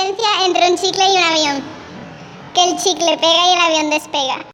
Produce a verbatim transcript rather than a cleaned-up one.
diferencia entre un chicle y un avión? Que el chicle pega y el avión despega.